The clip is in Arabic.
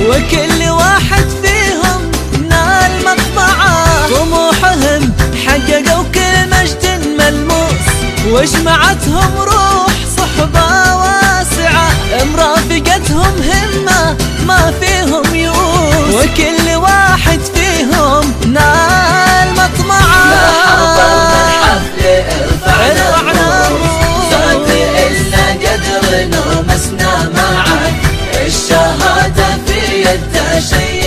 وكل واحد فيهم نال مطمعه، طموحهم حققوا كل مجد ملموس، واجمعتهم روح صحبة واسعة، مرافقتهم همة ما فيهم يؤوس، وكل واحد فيهم نال مطمعه. لا حضرنا الحفل ارفعنا صوت إلا قدر نومسنا معك، الشهادة في يده شيء